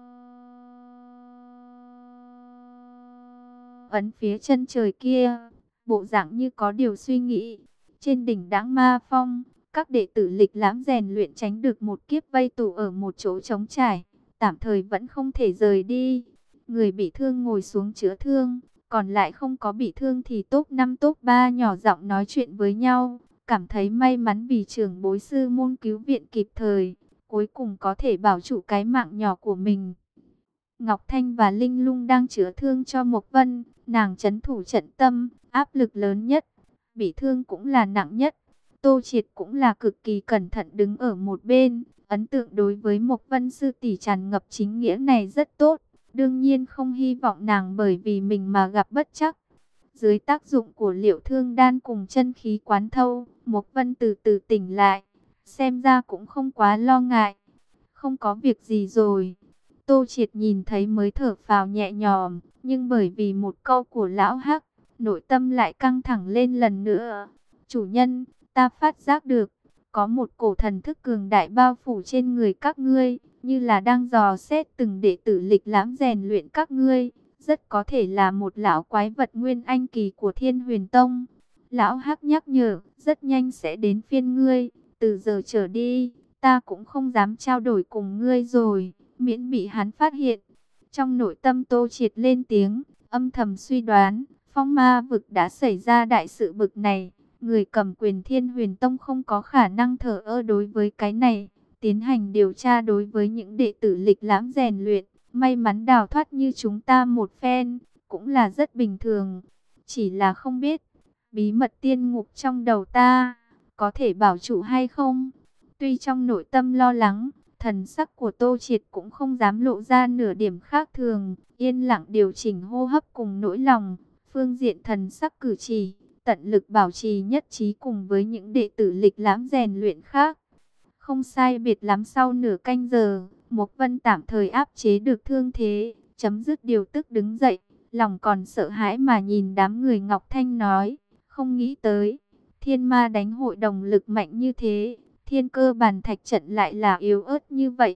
ấn phía chân trời kia, bộ dạng như có điều suy nghĩ. Trên đỉnh Đãng Ma Phong, các đệ tử lịch lãm rèn luyện tránh được một kiếp vây tụ ở một chỗ trống trải, tạm thời vẫn không thể rời đi. Người bị thương ngồi xuống chữa thương, còn lại không có bị thương thì top năm top ba nhỏ giọng nói chuyện với nhau, cảm thấy may mắn vì trưởng bối sư môn cứu viện kịp thời, cuối cùng có thể bảo trụ cái mạng nhỏ của mình. Ngọc Thanh và Linh Lung đang chữa thương cho Mộc Vân, nàng trấn thủ trận tâm, áp lực lớn nhất, bị thương cũng là nặng nhất. Tô Triệt cũng là cực kỳ cẩn thận đứng ở một bên, ấn tượng đối với Mộc Vân sư tỷ tràn ngập chính nghĩa này rất tốt, đương nhiên không hy vọng nàng bởi vì mình mà gặp bất trắc. Dưới tác dụng của liệu thương đan cùng chân khí quán thâu, Mộc Vân từ từ tỉnh lại, xem ra cũng không quá lo ngại. Không có việc gì rồi. Tô Triệt nhìn thấy mới thở phào nhẹ nhõm, nhưng bởi vì một câu của lão Hắc, nội tâm lại căng thẳng lên lần nữa. Chủ nhân, ta phát giác được, có một cổ thần thức cường đại bao phủ trên người các ngươi, như là đang dò xét từng đệ tử lịch lãm rèn luyện các ngươi. Rất có thể là một lão quái vật nguyên anh kỳ của Thiên Huyền Tông. Lão Hắc nhắc nhở, rất nhanh sẽ đến phiên ngươi, từ giờ trở đi, ta cũng không dám trao đổi cùng ngươi rồi, miễn bị hắn phát hiện. Trong nội tâm Tô Triệt lên tiếng, âm thầm suy đoán, phong ma vực đã xảy ra đại sự bực này. Người cầm quyền Thiên Huyền Tông không có khả năng thờ ơ đối với cái này, tiến hành điều tra đối với những đệ tử lịch lãm rèn luyện. May mắn đào thoát như chúng ta một phen, cũng là rất bình thường. Chỉ là không biết, bí mật tiên ngục trong đầu ta, có thể bảo trụ hay không? Tuy trong nội tâm lo lắng, thần sắc của Tô Triệt cũng không dám lộ ra nửa điểm khác thường, yên lặng điều chỉnh hô hấp cùng nỗi lòng, phương diện thần sắc cử chỉ, tận lực bảo trì nhất trí cùng với những đệ tử lịch lãm rèn luyện khác. Không sai biệt lắm sau nửa canh giờ, Mộc Vân tạm thời áp chế được thương thế, chấm dứt điều tức đứng dậy, lòng còn sợ hãi mà nhìn đám người Ngọc Thanh nói, không nghĩ tới, thiên ma đánh hội đồng lực mạnh như thế, thiên cơ bàn thạch trận lại là yếu ớt như vậy.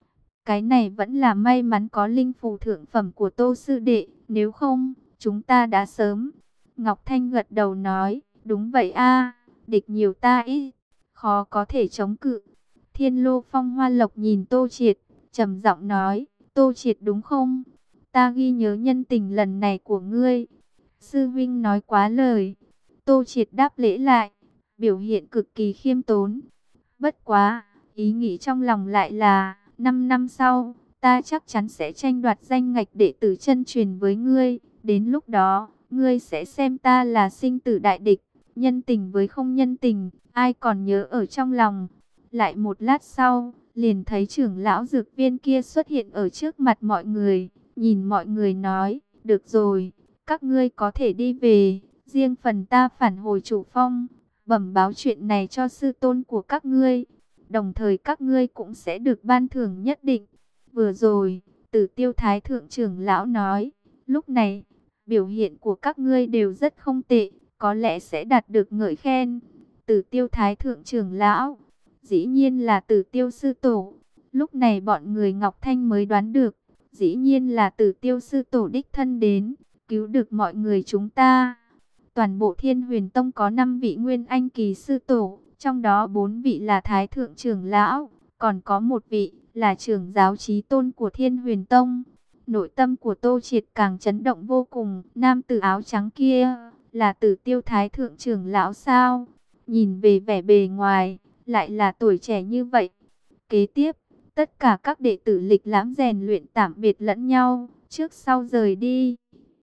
Cái này vẫn là may mắn có linh phù thượng phẩm của Tô sư đệ, nếu không, chúng ta đã sớm. Ngọc Thanh gật đầu nói, đúng vậy a, địch nhiều ta ít, khó có thể chống cự. Thiên Lô Phong Hoa Lộc nhìn Tô Triệt, trầm giọng nói, Tô Triệt đúng không? Ta ghi nhớ nhân tình lần này của ngươi. Sư huynh nói quá lời. Tô Triệt đáp lễ lại, biểu hiện cực kỳ khiêm tốn. Bất quá, ý nghĩ trong lòng lại là, năm năm sau, ta chắc chắn sẽ tranh đoạt danh ngạch đệ tử chân truyền với ngươi. Đến lúc đó, ngươi sẽ xem ta là sinh tử đại địch, nhân tình với không nhân tình, ai còn nhớ ở trong lòng. Lại một lát sau, liền thấy trưởng lão dược viên kia xuất hiện ở trước mặt mọi người, nhìn mọi người nói, được rồi, các ngươi có thể đi về, riêng phần ta phản hồi chủ phong, bẩm báo chuyện này cho sư tôn của các ngươi, đồng thời các ngươi cũng sẽ được ban thưởng nhất định. Vừa rồi, Tử Tiêu Thái thượng trưởng lão nói, lúc này, biểu hiện của các ngươi đều rất không tệ, có lẽ sẽ đạt được ngợi khen. Tử Tiêu Thái thượng trưởng lão, dĩ nhiên là Tử Tiêu sư tổ. Lúc này bọn người Ngọc Thanh mới đoán được, dĩ nhiên là Tử Tiêu sư tổ đích thân đến, cứu được mọi người chúng ta. Toàn bộ Thiên Huyền Tông có năm vị nguyên anh kỳ sư tổ, trong đó bốn vị là Thái thượng trưởng lão, còn có một vị là trưởng giáo chí tôn của Thiên Huyền Tông. Nội tâm của Tô Triệt càng chấn động vô cùng, nam tử áo trắng kia là Tử Tiêu Thái thượng trưởng lão sao? Nhìn về vẻ bề ngoài, lại là tuổi trẻ như vậy. Kế tiếp, tất cả các đệ tử lịch lãm rèn luyện tạm biệt lẫn nhau, trước sau rời đi.